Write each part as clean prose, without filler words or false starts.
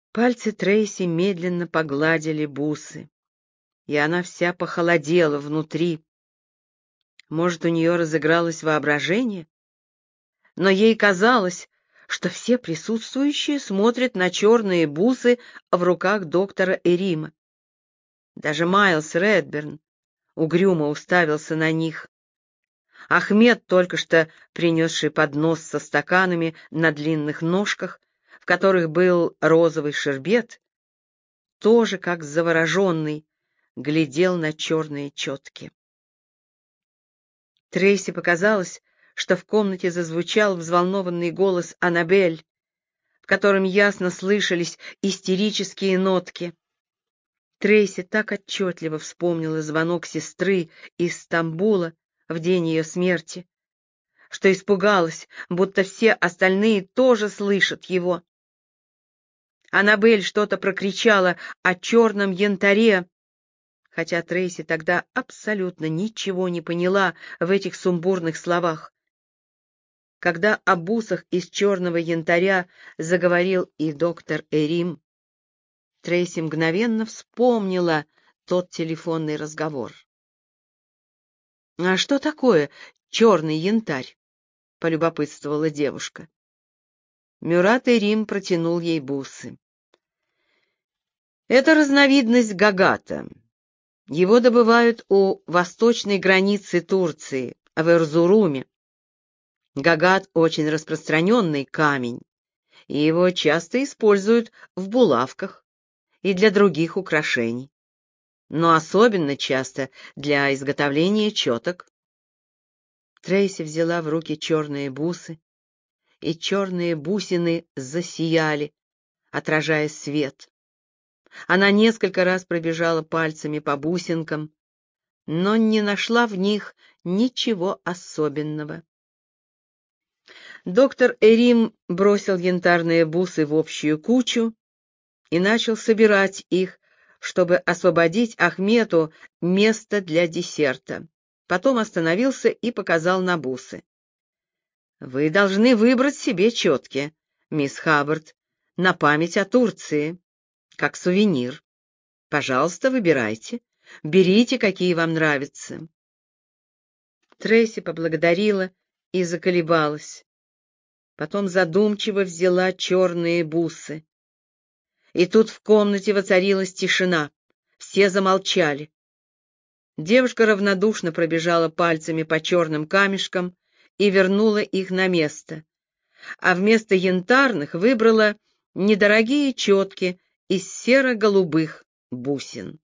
Пальцы Трейси медленно погладили бусы, и она вся похолодела внутри. Может, у нее разыгралось воображение? Но ей казалось, что все присутствующие смотрят на черные бусы в руках доктора Эрима. Даже Майлз Редберн угрюмо уставился на них. Ахмед, только что принесший поднос со стаканами на длинных ножках, в которых был розовый шербет, тоже, как завороженный, глядел на черные четки. Трейси показалось, что в комнате зазвучал взволнованный голос Аннабель, в котором ясно слышались истерические нотки. Трейси так отчетливо вспомнила звонок сестры из Стамбула в день ее смерти, что испугалась, будто все остальные тоже слышат его. Аннабель что-то прокричала о черном янтаре, хотя Трейси тогда абсолютно ничего не поняла в этих сумбурных словах. Когда о бусах из черного янтаря заговорил и доктор Эрим, Трейси мгновенно вспомнила тот телефонный разговор. «А что такое черный янтарь?» — полюбопытствовала девушка. Мюрат Эрим протянул ей бусы. «Это разновидность гагата. Его добывают у восточной границы Турции, в Эрзуруме. Гагат — очень распространенный камень, и его часто используют в булавках и для других украшений, но особенно часто для изготовления четок». Трейси взяла в руки черные бусы, и черные бусины засияли, отражая свет. Она несколько раз пробежала пальцами по бусинкам, но не нашла в них ничего особенного. Доктор Эрим бросил янтарные бусы в общую кучу и начал собирать их, чтобы освободить Ахмету место для десерта. Потом остановился и показал на бусы. «Вы должны выбрать себе четки, мисс Хаббард, на память о Турции, как сувенир. Пожалуйста, выбирайте. Берите, какие вам нравятся». Трейси поблагодарила и заколебалась. Потом задумчиво взяла черные бусы. И тут в комнате воцарилась тишина. Все замолчали. Девушка равнодушно пробежала пальцами по черным камешкам и вернула их на место, а вместо янтарных выбрала недорогие четки из серо-голубых бусин.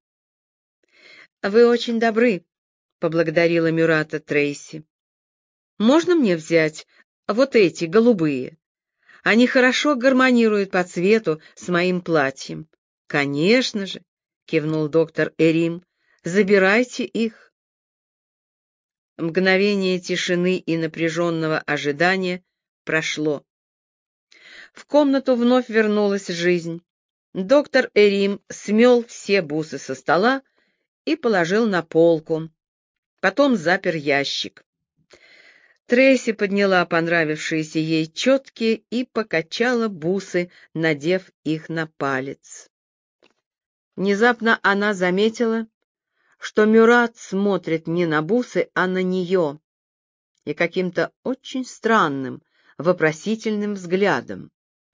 «Вы очень добры», — поблагодарила Мюрата Трейси. «Можно мне взять вот эти, голубые? Они хорошо гармонируют по цвету с моим платьем». «Конечно же», — кивнул доктор Эрим, — «забирайте их». Мгновение тишины и напряженного ожидания прошло. В комнату вновь вернулась жизнь. Доктор Эрим смел все бусы со стола и положил на полку. Потом запер ящик. Трейси подняла понравившиеся ей четки и покачала бусы, надев их на палец. Внезапно она заметила, что Мюрат смотрит не на бусы, а на нее, и каким-то очень странным, вопросительным взглядом.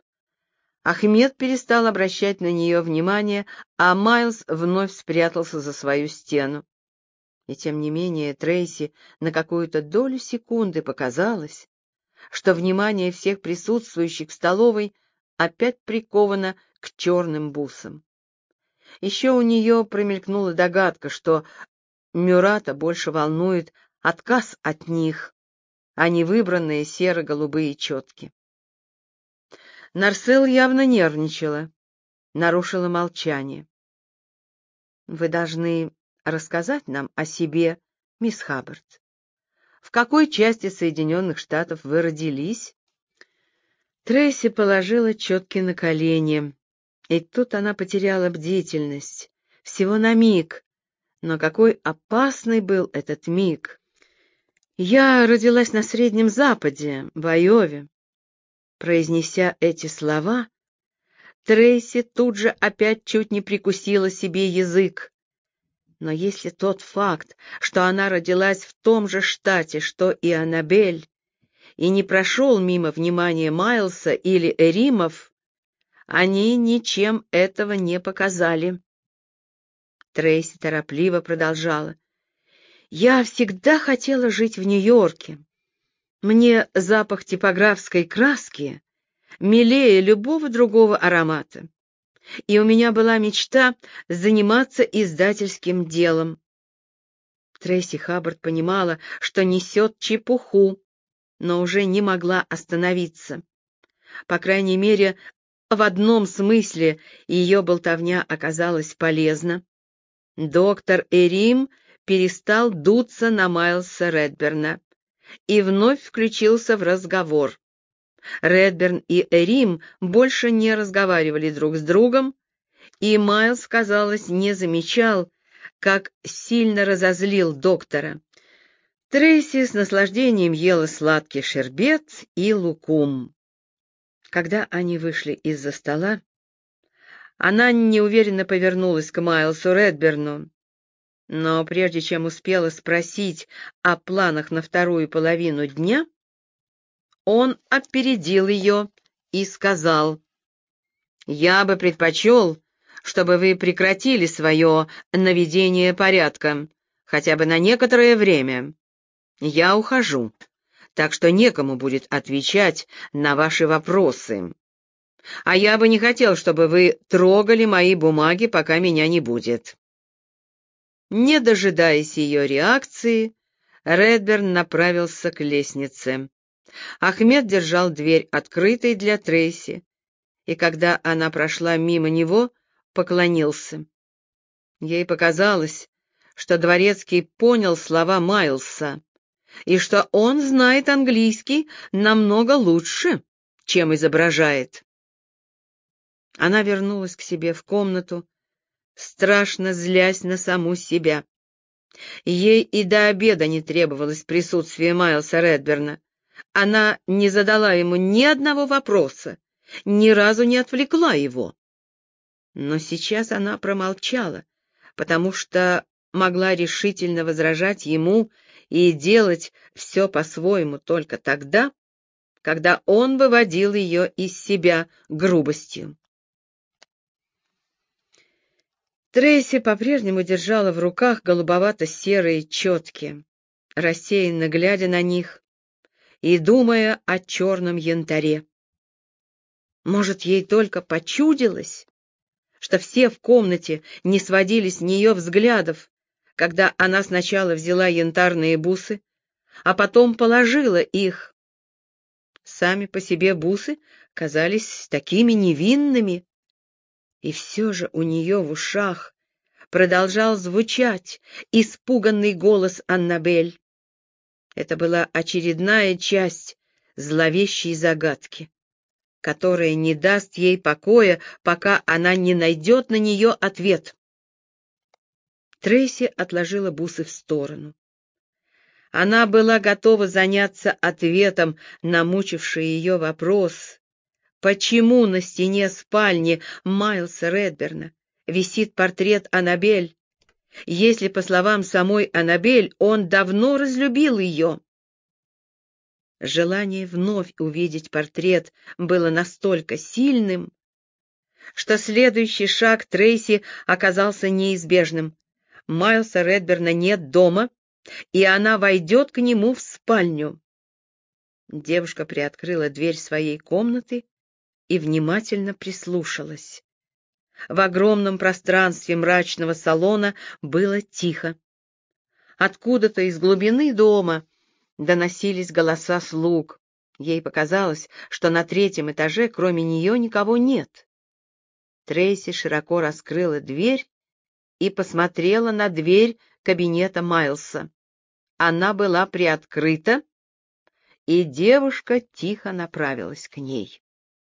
Ахмед перестал обращать на нее внимание, а Майлз вновь спрятался за свою стену. И тем не менее Трейси на какую-то долю секунды показалось, что внимание всех присутствующих в столовой опять приковано к черным бусам. Еще у нее промелькнула догадка, что Мюрата больше волнует отказ от них, а не выбранные серо-голубые четки. Нарсел явно нервничала, нарушила молчание. «Вы должны рассказать нам о себе, мисс Хаббард. В какой части Соединенных Штатов вы родились?» Трейси положила четки на колени, и тут она потеряла бдительность. Всего на миг, но какой опасный был этот миг! «Я родилась на Среднем Западе, в Айове». Произнеся эти слова, Трейси тут же опять чуть не прикусила себе язык. Но если тот факт, что она родилась в том же штате, что и Аннабель, и не прошел мимо внимания Майлса или Эримов, они ничем этого не показали. Трейси торопливо продолжала. «Я всегда хотела жить в Нью-Йорке. Мне запах типографской краски милее любого другого аромата. И у меня была мечта заниматься издательским делом». Трейси Хаббард понимала, что несет чепуху, но уже не могла остановиться. По крайней мере, в одном смысле ее болтовня оказалась полезна. Доктор Эрим перестал дуться на Майлса Редберна и вновь включился в разговор. Редберн и Эрим больше не разговаривали друг с другом, и Майлс, казалось, не замечал, как сильно разозлил доктора. Трейси с наслаждением ела сладкий шербет и лукум. Когда они вышли из-за стола, она неуверенно повернулась к Майлсу Редберну, но прежде чем успела спросить о планах на вторую половину дня, он опередил ее и сказал: «Я бы предпочел, чтобы вы прекратили свое наведение порядка, хотя бы на некоторое время. Я ухожу, так что некому будет отвечать на ваши вопросы. А я бы не хотел, чтобы вы трогали мои бумаги, пока меня не будет». Не дожидаясь ее реакции, Редберн направился к лестнице. Ахмед держал дверь открытой для Трейси, и когда она прошла мимо него, поклонился. Ей показалось, что дворецкий понял слова Майлса, и что он знает английский намного лучше, чем изображает. Она вернулась к себе в комнату, страшно злясь на саму себя. Ей и до обеда не требовалось присутствие Майлса Редберна. Она не задала ему ни одного вопроса, ни разу не отвлекла его. Но сейчас она промолчала, потому что могла решительно возражать ему и делать все по-своему только тогда, когда он выводил ее из себя грубостью. Трейси по-прежнему держала в руках голубовато-серые четки, рассеянно глядя на них и думая о черном янтаре. Может, ей только почудилось, что все в комнате не сводили с нее взглядов, когда она сначала взяла янтарные бусы, а потом положила их. Сами по себе бусы казались такими невинными, и все же у нее в ушах продолжал звучать испуганный голос Аннабель. Это была очередная часть зловещей загадки, которая не даст ей покоя, пока она не найдет на нее ответ. Трейси отложила бусы в сторону. Она была готова заняться ответом на мучивший ее вопрос, почему на стене спальни Майлса Редберна висит портрет Аннабель, если, по словам самой Аннабель, он давно разлюбил ее. Желание вновь увидеть портрет было настолько сильным, что следующий шаг Трейси оказался неизбежным. Майлса Редберна нет дома, и она войдет к нему в спальню. Девушка приоткрыла дверь своей комнаты и внимательно прислушалась. В огромном пространстве мрачного салона было тихо. Откуда-то из глубины дома доносились голоса слуг. Ей показалось, что на третьем этаже кроме нее никого нет. Трейси широко раскрыла дверь и посмотрела на дверь кабинета Майлса. Она была приоткрыта, и девушка тихо направилась к ней.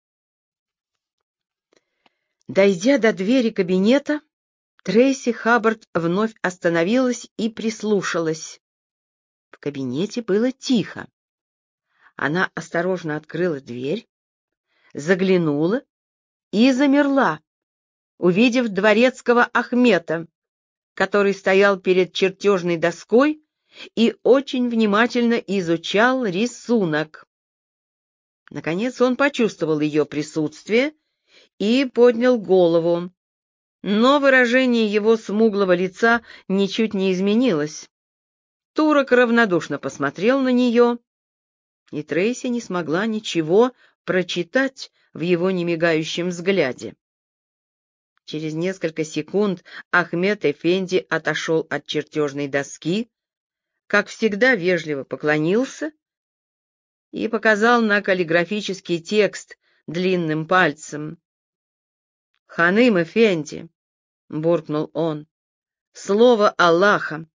Дойдя до двери кабинета, Трейси Хаббард вновь остановилась и прислушалась. В кабинете было тихо. Она осторожно открыла дверь, заглянула и замерла, увидев дворецкого Ахмета, который стоял перед чертежной доской и очень внимательно изучал рисунок. Наконец он почувствовал ее присутствие и поднял голову, но выражение его смуглого лица ничуть не изменилось. Турок равнодушно посмотрел на нее, и Трейси не смогла ничего прочитать в его немигающем взгляде. Через несколько секунд Ахмет Эфенди отошел от чертежной доски, как всегда вежливо поклонился и показал на каллиграфический текст длинным пальцем. «Ханым Эфенди», — буркнул он, — «слово Аллаха».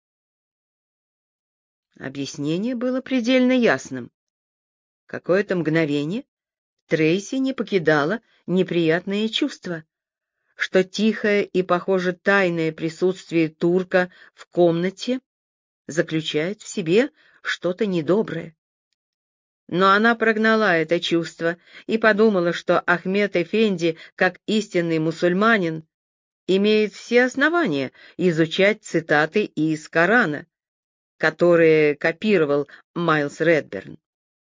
Объяснение было предельно ясным. Какое-то мгновение Трейси не покидало неприятное чувство, что тихое и, похоже, тайное присутствие турка в комнате заключает в себе что-то недоброе. Но она прогнала это чувство и подумала, что Ахмет Эфенди, как истинный мусульманин, имеет все основания изучать цитаты из Корана, которые копировал Майлз Редберн.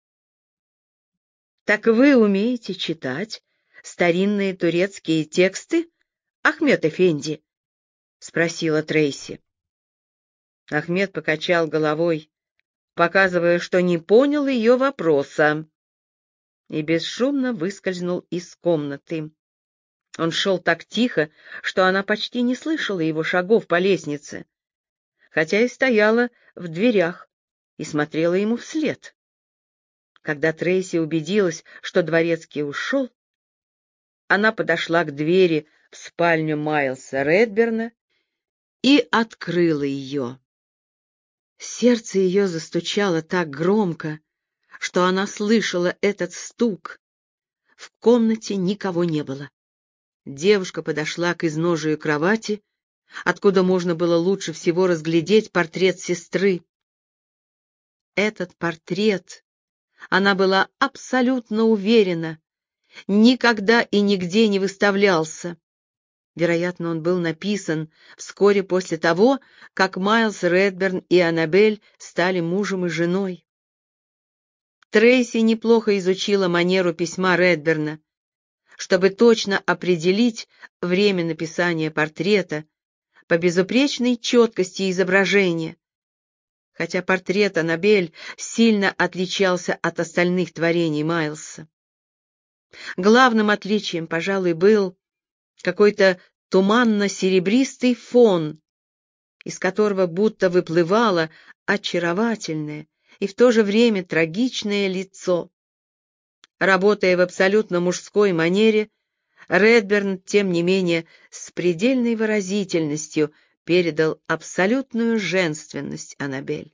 «Так вы умеете читать старинные турецкие тексты, Ахмет Эфенди?» — спросила Трейси. Ахмед покачал головой, показывая, что не понял ее вопроса, и бесшумно выскользнул из комнаты. Он шел так тихо, что она почти не слышала его шагов по лестнице, хотя и стояла в дверях и смотрела ему вслед. Когда Трейси убедилась, что дворецкий ушел, она подошла к двери в спальню Майлса Редберна и открыла ее. Сердце ее застучало так громко, что она слышала этот стук. В комнате никого не было. Девушка подошла к изножию кровати, откуда можно было лучше всего разглядеть портрет сестры. Этот портрет, она была абсолютно уверена, никогда и нигде не выставлялся. Вероятно, он был написан вскоре после того, как Майлз Редберн и Аннабель стали мужем и женой. Трейси неплохо изучила манеру письма Редберна, чтобы точно определить время написания портрета по безупречной четкости изображения, хотя портрет Аннабель сильно отличался от остальных творений Майлса. Главным отличием, пожалуй, был какой-то туманно-серебристый фон, из которого будто выплывало очаровательное и в то же время трагичное лицо. Работая в абсолютно мужской манере, Редберн, тем не менее, с предельной выразительностью передал абсолютную женственность Аннабель.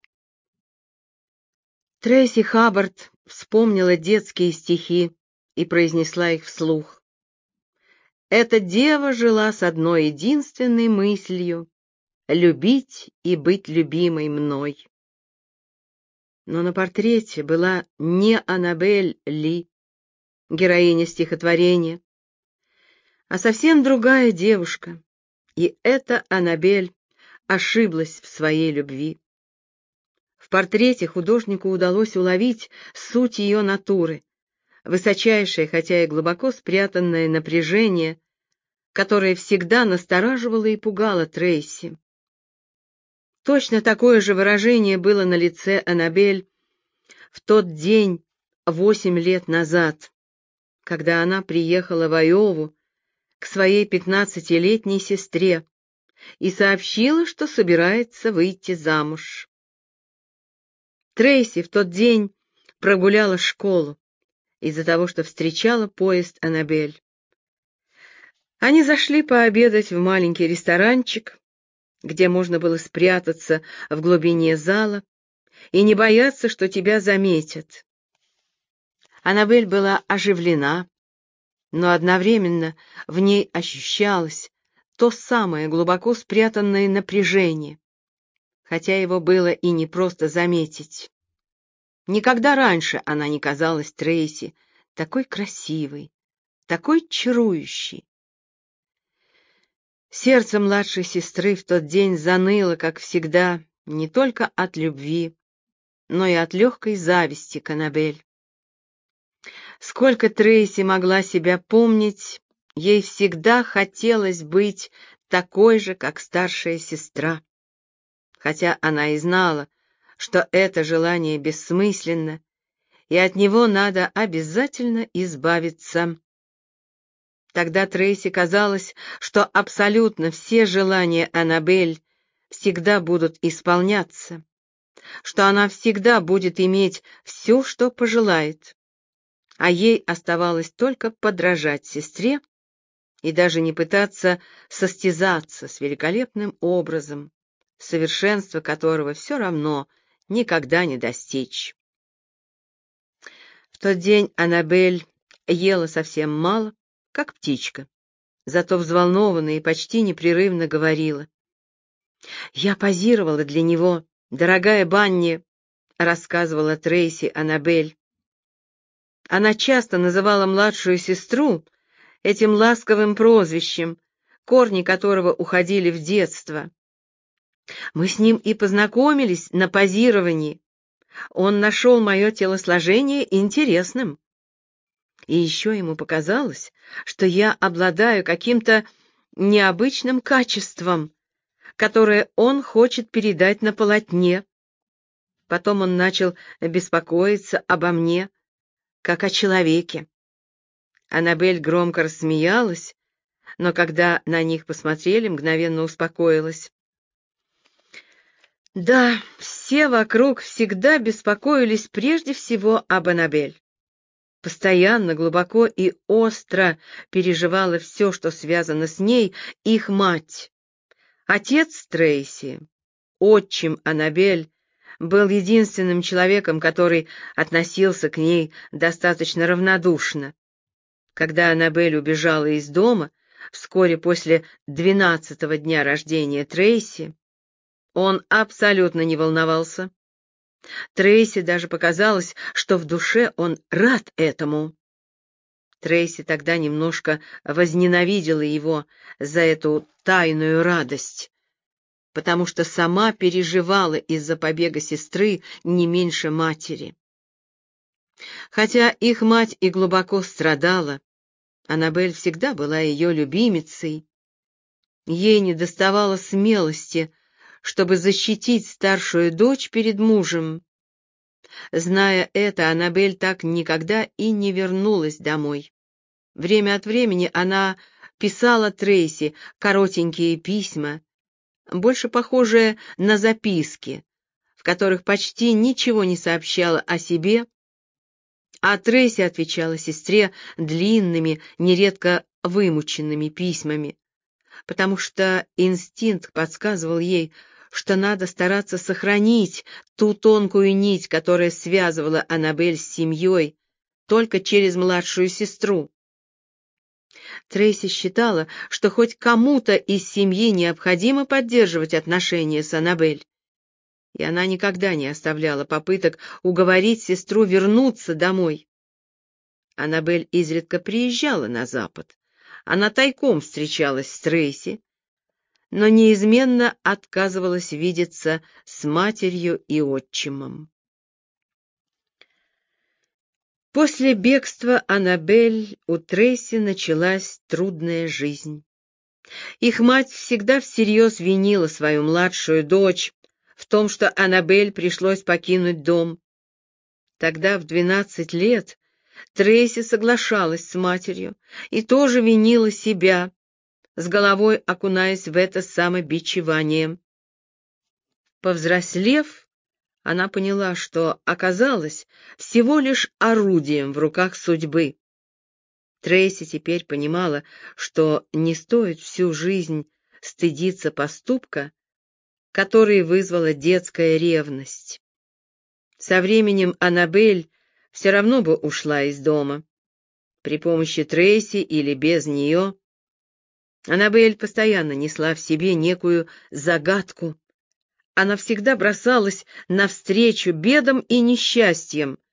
Трейси Хаббард вспомнила детские стихи и произнесла их вслух. Эта дева жила с одной единственной мыслью — любить и быть любимой мной. Но на портрете была не Аннабель Ли, героиня стихотворения, а совсем другая девушка, и эта Аннабель ошиблась в своей любви. В портрете художнику удалось уловить суть ее натуры, высочайшее, хотя и глубоко спрятанное напряжение, которое всегда настораживало и пугало Трейси. Точно такое же выражение было на лице Аннабель в тот день 8 лет назад, когда она приехала в Айову к своей 15-летней сестре и сообщила, что собирается выйти замуж. Трейси в тот день прогуляла школу из-за того, что встречала поезд Аннабель. Они зашли пообедать в маленький ресторанчик, где можно было спрятаться в глубине зала и не бояться, что тебя заметят. Аннабель была оживлена, но одновременно в ней ощущалось то самое глубоко спрятанное напряжение, хотя его было и не просто заметить. Никогда раньше она не казалась Трейси такой красивой, такой чарующий. Сердце младшей сестры в тот день заныло, как всегда, не только от любви, но и от легкой зависти к Аннабель. Сколько Трейси могла себя помнить, ей всегда хотелось быть такой же, как старшая сестра. Хотя она и знала, что это желание бессмысленно, и от него надо обязательно избавиться. Тогда Трейси казалось, что абсолютно все желания Аннабель всегда будут исполняться, что она всегда будет иметь все, что пожелает, а ей оставалось только подражать сестре и даже не пытаться состязаться с великолепным образом, совершенства которого все равно никогда не достичь. В тот день Аннабель ела совсем мало, как птичка, зато взволнованно и почти непрерывно говорила. «Я позировала для него, дорогая Банни», — рассказывала Трейси Аннабель. Она часто называла младшую сестру этим ласковым прозвищем, корни которого уходили в детство. Мы с ним и познакомились на позировании. Он нашел мое телосложение интересным. И еще ему показалось, что я обладаю каким-то необычным качеством, которое он хочет передать на полотне. Потом он начал беспокоиться обо мне, как о человеке. Аннабель громко рассмеялась, но когда на них посмотрели, мгновенно успокоилась. Да, все вокруг всегда беспокоились прежде всего об Аннабель. Постоянно, глубоко и остро переживала все, что связано с ней, их мать. Отец Трейси, отчим Аннабель, был единственным человеком, который относился к ней достаточно равнодушно. Когда Аннабель убежала из дома, вскоре после 12-го дня рождения Трейси, он абсолютно не волновался. Трейси даже показалось, что в душе он рад этому. Трейси тогда немножко возненавидела его за эту тайную радость, потому что сама переживала из-за побега сестры не меньше матери. Хотя их мать и глубоко страдала, Аннабель всегда была ее любимицей. Ей недоставало смелости, чтобы защитить старшую дочь перед мужем. Зная это, Аннабель так никогда и не вернулась домой. Время от времени она писала Трейси коротенькие письма, больше похожие на записки, в которых почти ничего не сообщала о себе, а Трейси отвечала сестре длинными, нередко вымученными письмами, потому что инстинкт подсказывал ей, что надо стараться сохранить ту тонкую нить, которая связывала Аннабель с семьей, только через младшую сестру. Трейси считала, что хоть кому-то из семьи необходимо поддерживать отношения с Аннабель, и она никогда не оставляла попыток уговорить сестру вернуться домой. Аннабель изредка приезжала на Запад. Она тайком встречалась с Трейси, но неизменно отказывалась видеться с матерью и отчимом. После бегства Аннабель у Трейси началась трудная жизнь. Их мать всегда всерьез винила свою младшую дочь в том, что Аннабель пришлось покинуть дом. Тогда, в 12 лет, Трейси соглашалась с матерью и тоже винила себя, с головой окунаясь в это самобичевание. Повзрослев, она поняла, что оказалась всего лишь орудием в руках судьбы. Трейси теперь понимала, что не стоит всю жизнь стыдиться поступка, который вызвала детская ревность. Со временем Аннабель все равно бы ушла из дома. При помощи Трейси или без нее. Аннабель постоянно несла в себе некую загадку. Она всегда бросалась навстречу бедам и несчастьям,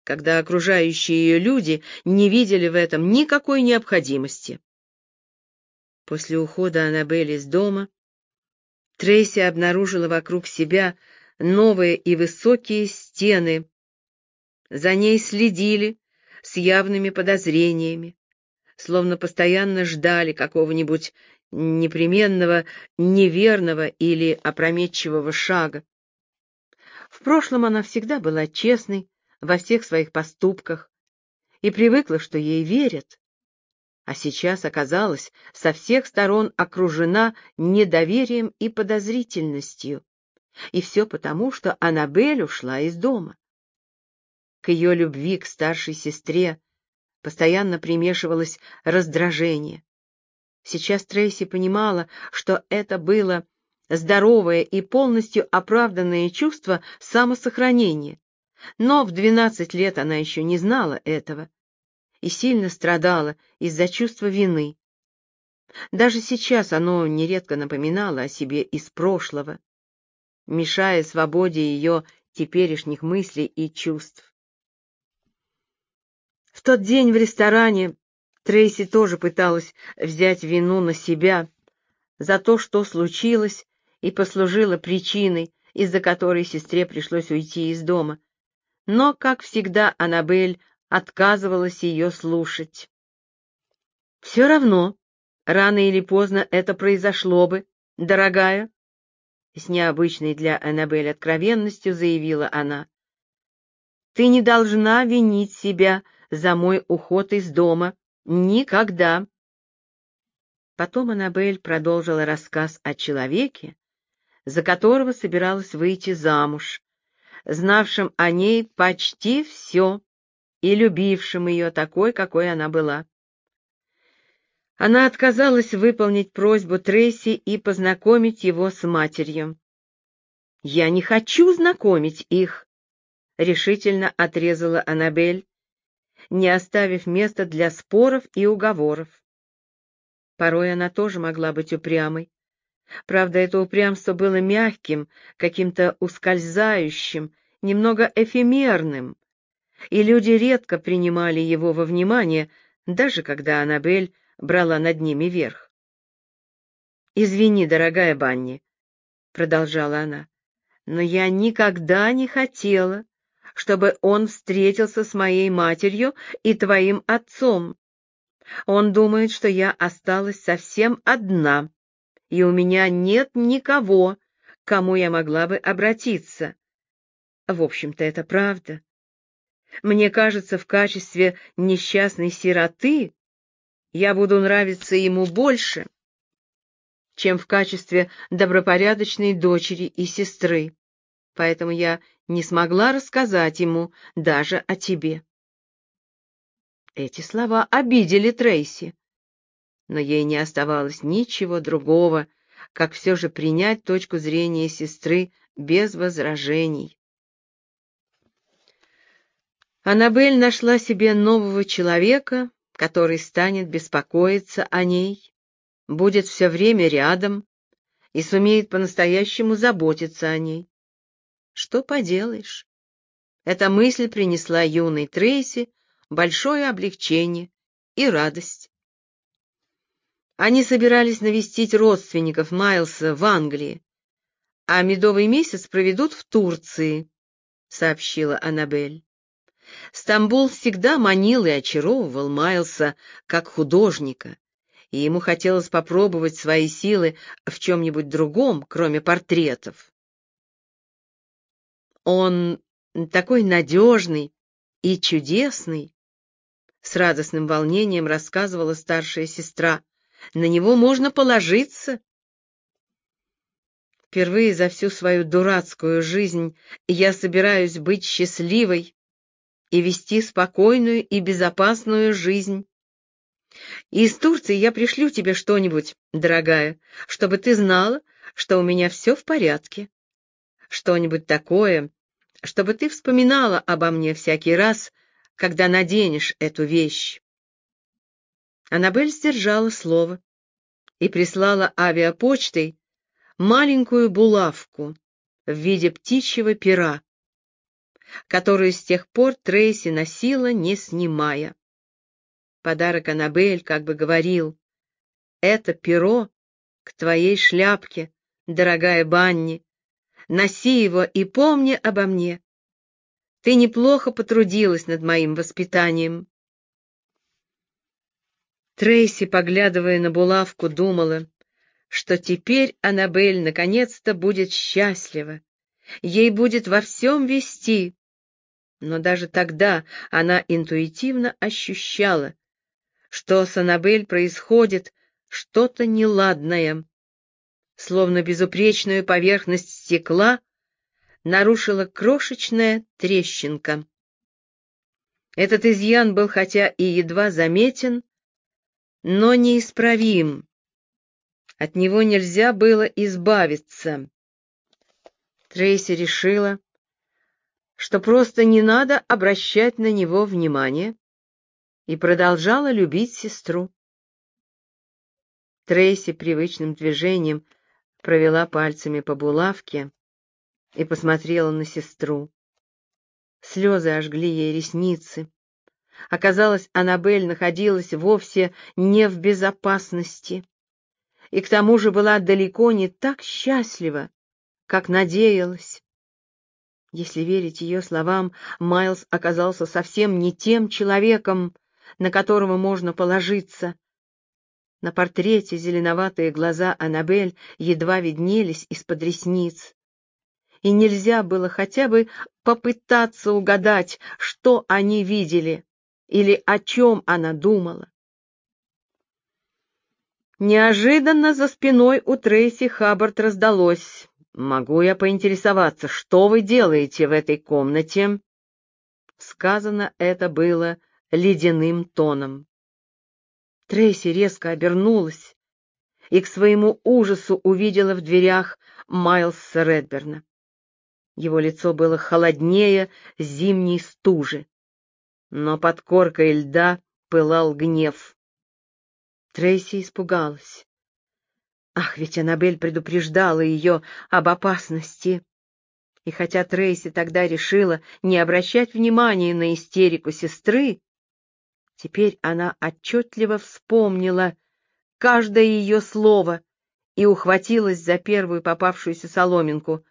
когда окружающие ее люди не видели в этом никакой необходимости. После ухода Аннабель из дома Трейси обнаружила вокруг себя новые и высокие стены. За ней следили с явными подозрениями, словно постоянно ждали какого-нибудь непременного, неверного или опрометчивого шага. В прошлом она всегда была честной во всех своих поступках и привыкла, что ей верят, а сейчас оказалась со всех сторон окружена недоверием и подозрительностью. И все потому, что Аннабель ушла из дома. К ее любви к старшей сестре постоянно примешивалось раздражение. Сейчас Трейси понимала, что это было здоровое и полностью оправданное чувство самосохранения, но в 12 лет она еще не знала этого и сильно страдала из-за чувства вины. Даже сейчас оно нередко напоминало о себе из прошлого, мешая свободе ее теперешних мыслей и чувств. В тот день в ресторане Трейси тоже пыталась взять вину на себя за то, что случилось и послужило причиной, из-за которой сестре пришлось уйти из дома. Но, как всегда, Аннабель отказывалась ее слушать. «Все равно, рано или поздно это произошло бы, дорогая», — с необычной для Аннабель откровенностью заявила она. «Ты не должна винить себя за мой уход из дома. Никогда». Потом Аннабель продолжила рассказ о человеке, за которого собиралась выйти замуж, знавшем о ней почти все и любившем ее такой, какой она была. Она отказалась выполнить просьбу Трейси и познакомить его с матерью. «Я не хочу знакомить их», — решительно отрезала Аннабель, не оставив места для споров и уговоров. Порой она тоже могла быть упрямой. Правда, это упрямство было мягким, каким-то ускользающим, немного эфемерным, и люди редко принимали его во внимание, даже когда Аннабель брала над ними верх. «Извини, дорогая Банни», — продолжала она, — «но я никогда не хотела, чтобы он встретился с моей матерью и твоим отцом. Он думает, что я осталась совсем одна, и у меня нет никого, к кому я могла бы обратиться. В общем-то, это правда. Мне кажется, в качестве несчастной сироты я буду нравиться ему больше, чем в качестве добропорядочной дочери и сестры, поэтому я не смогла рассказать ему даже о тебе». Эти слова обидели Трейси, но ей не оставалось ничего другого, как все же принять точку зрения сестры без возражений. Аннабель нашла себе нового человека, который станет беспокоиться о ней, будет все время рядом и сумеет по-настоящему заботиться о ней. Что поделаешь? Эта мысль принесла юной Трейси большое облегчение и радость. Они собирались навестить родственников Майлса в Англии, а медовый месяц проведут в Турции, сообщила Аннабель. Стамбул всегда манил и очаровывал Майлса как художника, и ему хотелось попробовать свои силы в чем-нибудь другом, кроме портретов. «Он такой надежный и чудесный», — с радостным волнением рассказывала старшая сестра. «На него можно положиться». «Впервые за всю свою дурацкую жизнь я собираюсь быть счастливой и вести спокойную и безопасную жизнь. Из Турции я пришлю тебе что-нибудь, дорогая, чтобы ты знала, что у меня все в порядке. Что-нибудь такое, чтобы ты вспоминала обо мне всякий раз, когда наденешь эту вещь». Аннабель сдержала слово и прислала авиапочтой маленькую булавку в виде птичьего пера. которую с тех пор Трейси носила, не снимая. Подарок Аннабель как бы говорил: «Это перо к твоей шляпке, дорогая Банни. Носи его и помни обо мне. Ты неплохо потрудилась над моим воспитанием». Трейси, поглядывая на булавку, думала, что теперь Аннабель наконец-то будет счастлива, ей будет во всем вести. Но даже тогда она интуитивно ощущала, что с Аннабель происходит что-то неладное, словно безупречную поверхность стекла нарушила крошечная трещинка. Этот изъян был хотя и едва заметен, но неисправим. От него нельзя было избавиться. Трейси решила, что просто не надо обращать на него внимания, и продолжала любить сестру. Трейси привычным движением провела пальцами по булавке и посмотрела на сестру. Слезы ожгли ей ресницы. Оказалось, Аннабель находилась вовсе не в безопасности, и к тому же была далеко не так счастлива, как надеялась. Если верить ее словам, Майлз оказался совсем не тем человеком, на которого можно положиться. На портрете зеленоватые глаза Аннабель едва виднелись из-под ресниц, и нельзя было хотя бы попытаться угадать, что они видели или о чем она думала. Неожиданно за спиной у Трейси Хаббард раздалось: «Могу я поинтересоваться, что вы делаете в этой комнате?» Сказано это было ледяным тоном. Трейси резко обернулась и к своему ужасу увидела в дверях Майлса Редберна. Его лицо было холоднее зимней стужи, но под коркой льда пылал гнев. Трейси испугалась. Ах, ведь Аннабель предупреждала ее об опасности. И хотя Трейси тогда решила не обращать внимания на истерику сестры, теперь она отчетливо вспомнила каждое ее слово и ухватилась за первую попавшуюся соломинку.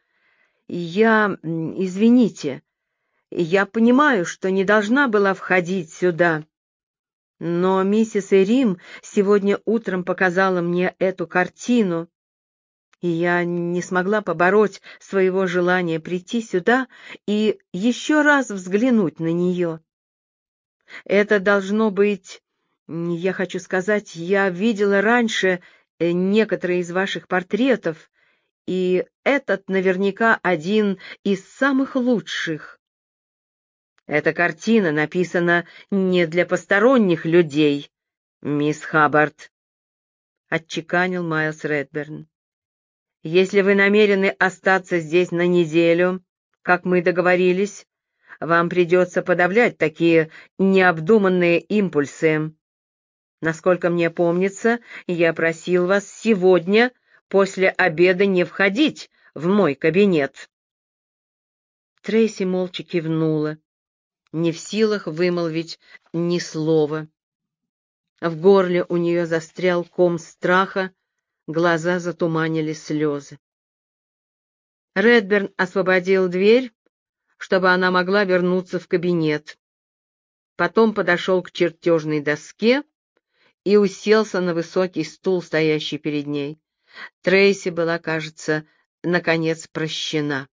Извините, я понимаю, что не должна была входить сюда, но миссис Эрим сегодня утром показала мне эту картину, и я не смогла побороть своего желания прийти сюда и еще раз взглянуть на нее. Это должно быть, я хочу сказать, я видела раньше некоторые из ваших портретов, и этот наверняка один из самых лучших. Эта картина написана не для посторонних людей, мисс Хаббард, — отчеканил Майлз Редберн. Если вы намерены остаться здесь на неделю, как мы договорились, вам придется подавлять такие необдуманные импульсы. Насколько мне помнится, я просил вас сегодня после обеда не входить в мой кабинет. Трейси молча кивнула, не в силах вымолвить ни слова. В горле у нее застрял ком страха, глаза затуманили слезы. Редберн освободил дверь, чтобы она могла вернуться в кабинет. Потом подошел к чертежной доске и уселся на высокий стул, стоящий перед ней. Трейси была, кажется, наконец прощена.